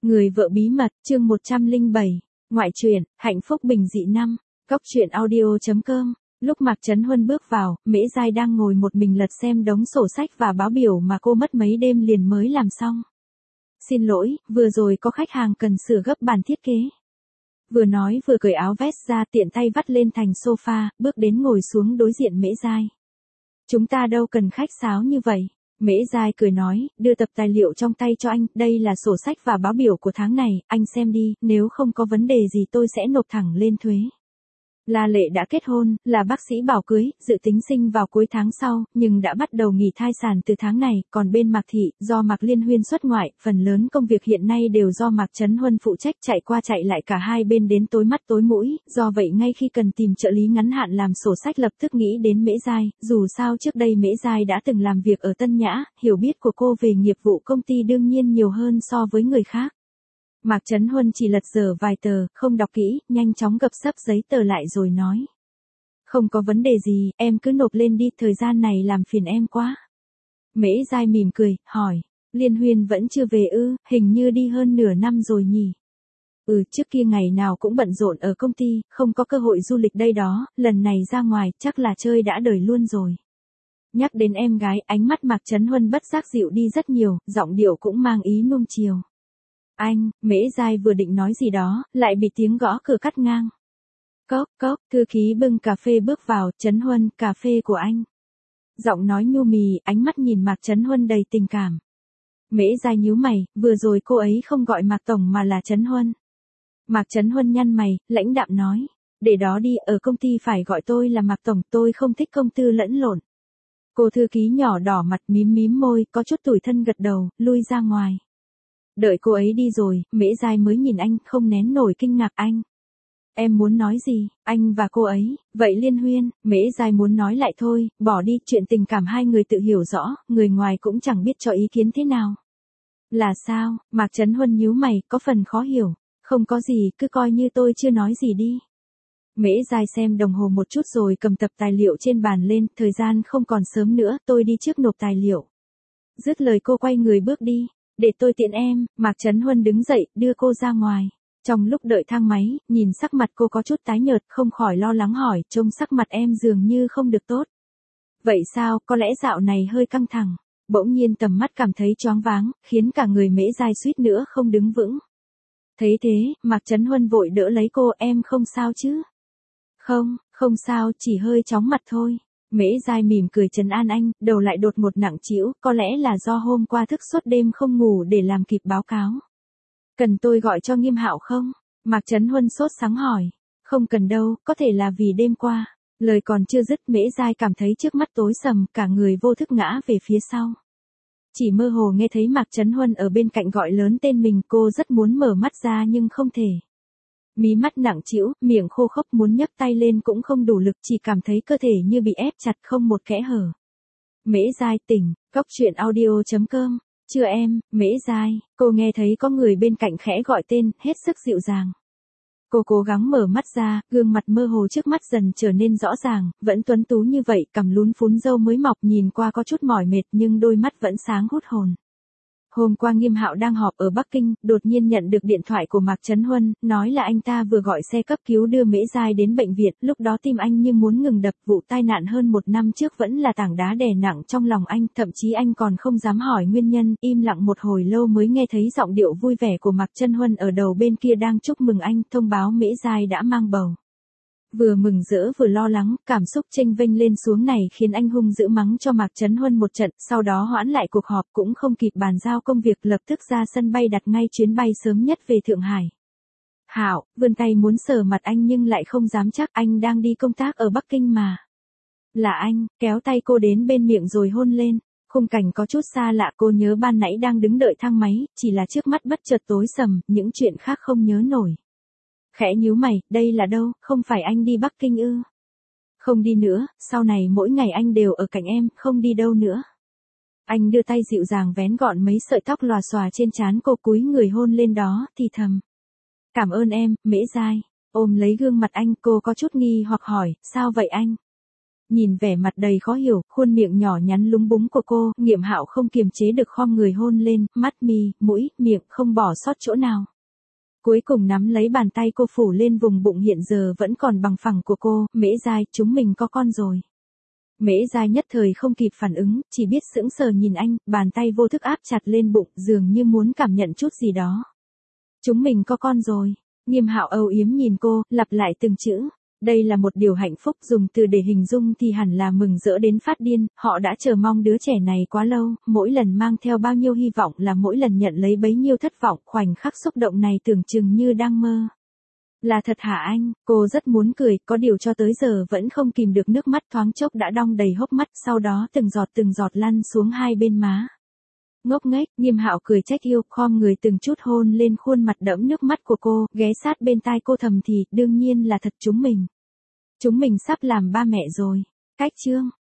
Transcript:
Người vợ bí mật, chương 107. Ngoại truyện, hạnh phúc bình dị năm. Cốc truyện audio.com. Lúc Mạc Chấn Huân bước vào, Mễ Giai đang ngồi một mình lật xem đống sổ sách và báo biểu mà cô mất mấy đêm liền mới làm xong. Xin lỗi, vừa rồi có khách hàng cần sửa gấp bản thiết kế. Vừa nói vừa cởi áo vest ra, tiện tay vắt lên thành sofa, bước đến ngồi xuống đối diện Mễ Giai. Chúng ta đâu cần khách sáo như vậy. Mễ Giai cười nói, đưa tập tài liệu trong tay cho anh, đây là sổ sách và báo biểu của tháng này, anh xem đi, nếu không có vấn đề gì tôi sẽ nộp thẳng lên thuế. La Lệ đã kết hôn, là bác sĩ bảo cưới, dự tính sinh vào cuối tháng sau, nhưng đã bắt đầu nghỉ thai sản từ tháng này, còn bên Mạc Thị, do Mạc Liên Huyên xuất ngoại, phần lớn công việc hiện nay đều do Mạc Chấn Huân phụ trách, chạy qua chạy lại cả hai bên đến tối mắt tối mũi, do vậy ngay khi cần tìm trợ lý ngắn hạn làm sổ sách lập tức nghĩ đến Mễ Giai, dù sao trước đây Mễ Giai đã từng làm việc ở Tân Nhã, hiểu biết của cô về nghiệp vụ công ty đương nhiên nhiều hơn so với người khác. Mạc Chấn Huân chỉ lật dở vài tờ, không đọc kỹ, nhanh chóng gập sấp giấy tờ lại rồi nói. Không có vấn đề gì, em cứ nộp lên đi, thời gian này làm phiền em quá. Mễ Giai mỉm cười, hỏi, Liên Huyên vẫn chưa về ư, hình như đi hơn nửa năm rồi nhỉ. Trước kia ngày nào cũng bận rộn ở công ty, không có cơ hội du lịch đây đó, lần này ra ngoài, chắc là chơi đã đời luôn rồi. Nhắc đến em gái, ánh mắt Mạc Chấn Huân bất giác dịu đi rất nhiều, giọng điệu cũng mang ý nuông chiều. Anh, Mễ Giai vừa định nói gì đó, lại bị tiếng gõ cửa cắt ngang. Cốc, cốc, thư ký bưng cà phê bước vào, Chấn Huân, cà phê của anh. Giọng nói nhu mì, ánh mắt nhìn Mạc Chấn Huân đầy tình cảm. Mễ Giai nhíu mày, vừa rồi cô ấy không gọi Mạc Tổng mà là Chấn Huân. Mạc Chấn Huân nhăn mày, lãnh đạm nói, để đó đi, ở công ty phải gọi tôi là Mạc Tổng, tôi không thích công tư lẫn lộn. Cô thư ký nhỏ đỏ mặt mím mím môi, có chút tủi thân gật đầu, lui ra ngoài. Đợi cô ấy đi rồi, Mễ Giai mới nhìn anh, không nén nổi kinh ngạc anh. Em muốn nói gì, anh và cô ấy, vậy Liên Huyên, Mễ Giai muốn nói lại thôi, bỏ đi, chuyện tình cảm hai người tự hiểu rõ, người ngoài cũng chẳng biết cho ý kiến thế nào. Là sao, Mạc Chấn Huân nhíu mày, có phần khó hiểu, không có gì, cứ coi như tôi chưa nói gì đi. Mễ Giai xem đồng hồ một chút rồi cầm tập tài liệu trên bàn lên, thời gian không còn sớm nữa, tôi đi trước nộp tài liệu. Dứt lời cô quay người bước đi. Để tôi tiện em, Mạc Chấn Huân đứng dậy, đưa cô ra ngoài. Trong lúc đợi thang máy, nhìn sắc mặt cô có chút tái nhợt, không khỏi lo lắng hỏi, trông sắc mặt em dường như không được tốt. Vậy sao, có lẽ dạo này hơi căng thẳng. Bỗng nhiên tầm mắt cảm thấy choáng váng, khiến cả người Mễ Giai suýt nữa không đứng vững. Thấy thế, Mạc Chấn Huân vội đỡ lấy cô, em không sao chứ? Không sao, chỉ hơi chóng mặt thôi. Mễ Giai mỉm cười trấn an anh, đầu lại đột một nặng trĩu, có lẽ là do hôm qua thức suốt đêm không ngủ để làm kịp báo cáo. Cần tôi gọi cho Nghiêm Hạo không? Mạc Chấn Huân sốt sắng hỏi. Không cần đâu, có thể là vì đêm qua. Lời còn chưa dứt, Mễ Giai cảm thấy trước mắt tối sầm, cả người vô thức ngã về phía sau. Chỉ mơ hồ nghe thấy Mạc Chấn Huân ở bên cạnh gọi lớn tên mình, cô rất muốn mở mắt ra nhưng không thể. Mí mắt nặng trĩu, miệng khô khốc, muốn nhấc tay lên cũng không đủ lực, chỉ cảm thấy cơ thể như bị ép chặt không một kẽ hở. Mễ Giai tỉnh, Cốc truyện audio.com. Chưa em, Mễ Giai, cô nghe thấy có người bên cạnh khẽ gọi tên, hết sức dịu dàng. Cô cố gắng mở mắt ra, gương mặt mơ hồ trước mắt dần trở nên rõ ràng, vẫn tuấn tú như vậy, cằm lún phún râu mới mọc, nhìn qua có chút mỏi mệt nhưng đôi mắt vẫn sáng hút hồn. Hôm qua Nghiêm Hạo đang họp ở Bắc Kinh, đột nhiên nhận được điện thoại của Mạc Chấn Huân, nói là anh ta vừa gọi xe cấp cứu đưa Mễ Giai đến bệnh viện, lúc đó tim anh như muốn ngừng đập, vụ tai nạn hơn 1 năm trước vẫn là tảng đá đè nặng trong lòng anh, thậm chí anh còn không dám hỏi nguyên nhân, im lặng một hồi lâu mới nghe thấy giọng điệu vui vẻ của Mạc Chấn Huân ở đầu bên kia đang chúc mừng anh, thông báo Mễ Giai đã mang bầu. Vừa mừng rỡ vừa lo lắng, cảm xúc chênh vênh lên xuống này khiến anh hung dữ mắng cho Mạc Chấn Huân một trận, sau đó hoãn lại cuộc họp cũng không kịp bàn giao công việc, lập tức ra sân bay đặt ngay chuyến bay sớm nhất về Thượng Hải. Hạo, vươn tay muốn sờ mặt anh nhưng lại không dám chắc, anh đang đi công tác ở Bắc Kinh mà. Là anh, kéo tay cô đến bên miệng rồi hôn lên. Khung cảnh có chút xa lạ, cô nhớ ban nãy đang đứng đợi thang máy, chỉ là trước mắt bất chợt tối sầm, những chuyện khác không nhớ nổi. Khẽ nhíu mày, đây là đâu, không phải anh đi Bắc Kinh ư? Không đi nữa, sau này mỗi ngày anh đều ở cạnh em, không đi đâu nữa. Anh đưa tay dịu dàng vén gọn mấy sợi tóc lòa xòa trên trán cô, cúi người hôn lên đó, thì thầm. Cảm ơn em, Mễ Giai. Ôm lấy gương mặt anh, cô có chút nghi hoặc hỏi, sao vậy anh? Nhìn vẻ mặt đầy khó hiểu, khuôn miệng nhỏ nhắn lúng búng của cô, Nghiệm Hạo không kiềm chế được khom người hôn lên, mắt mi, mũi, miệng không bỏ sót chỗ nào. Cuối cùng nắm lấy bàn tay cô phủ lên vùng bụng hiện giờ vẫn còn bằng phẳng của cô, Mễ Giai, chúng mình có con rồi. Mễ Giai nhất thời không kịp phản ứng, chỉ biết sững sờ nhìn anh, bàn tay vô thức áp chặt lên bụng, dường như muốn cảm nhận chút gì đó. Chúng mình có con rồi. Nghiêm Hạo âu yếm nhìn cô, lặp lại từng chữ. Đây là một điều hạnh phúc, dùng từ để hình dung thì hẳn là mừng rỡ đến phát điên, họ đã chờ mong đứa trẻ này quá lâu, mỗi lần mang theo bao nhiêu hy vọng là mỗi lần nhận lấy bấy nhiêu thất vọng, khoảnh khắc xúc động này tưởng chừng như đang mơ. Là thật hả anh? Cô rất muốn cười, có điều cho tới giờ vẫn không kìm được nước mắt thoáng chốc đã đong đầy hốc mắt, sau đó từng giọt lăn xuống hai bên má. Ngốc nghếch, Nghiêm Hạo cười trách yêu, khom người từng chút hôn lên khuôn mặt đẫm nước mắt của cô, ghé sát bên tai cô thầm thì, đương nhiên là thật chúng mình. Chúng mình sắp làm ba mẹ rồi. Cách chương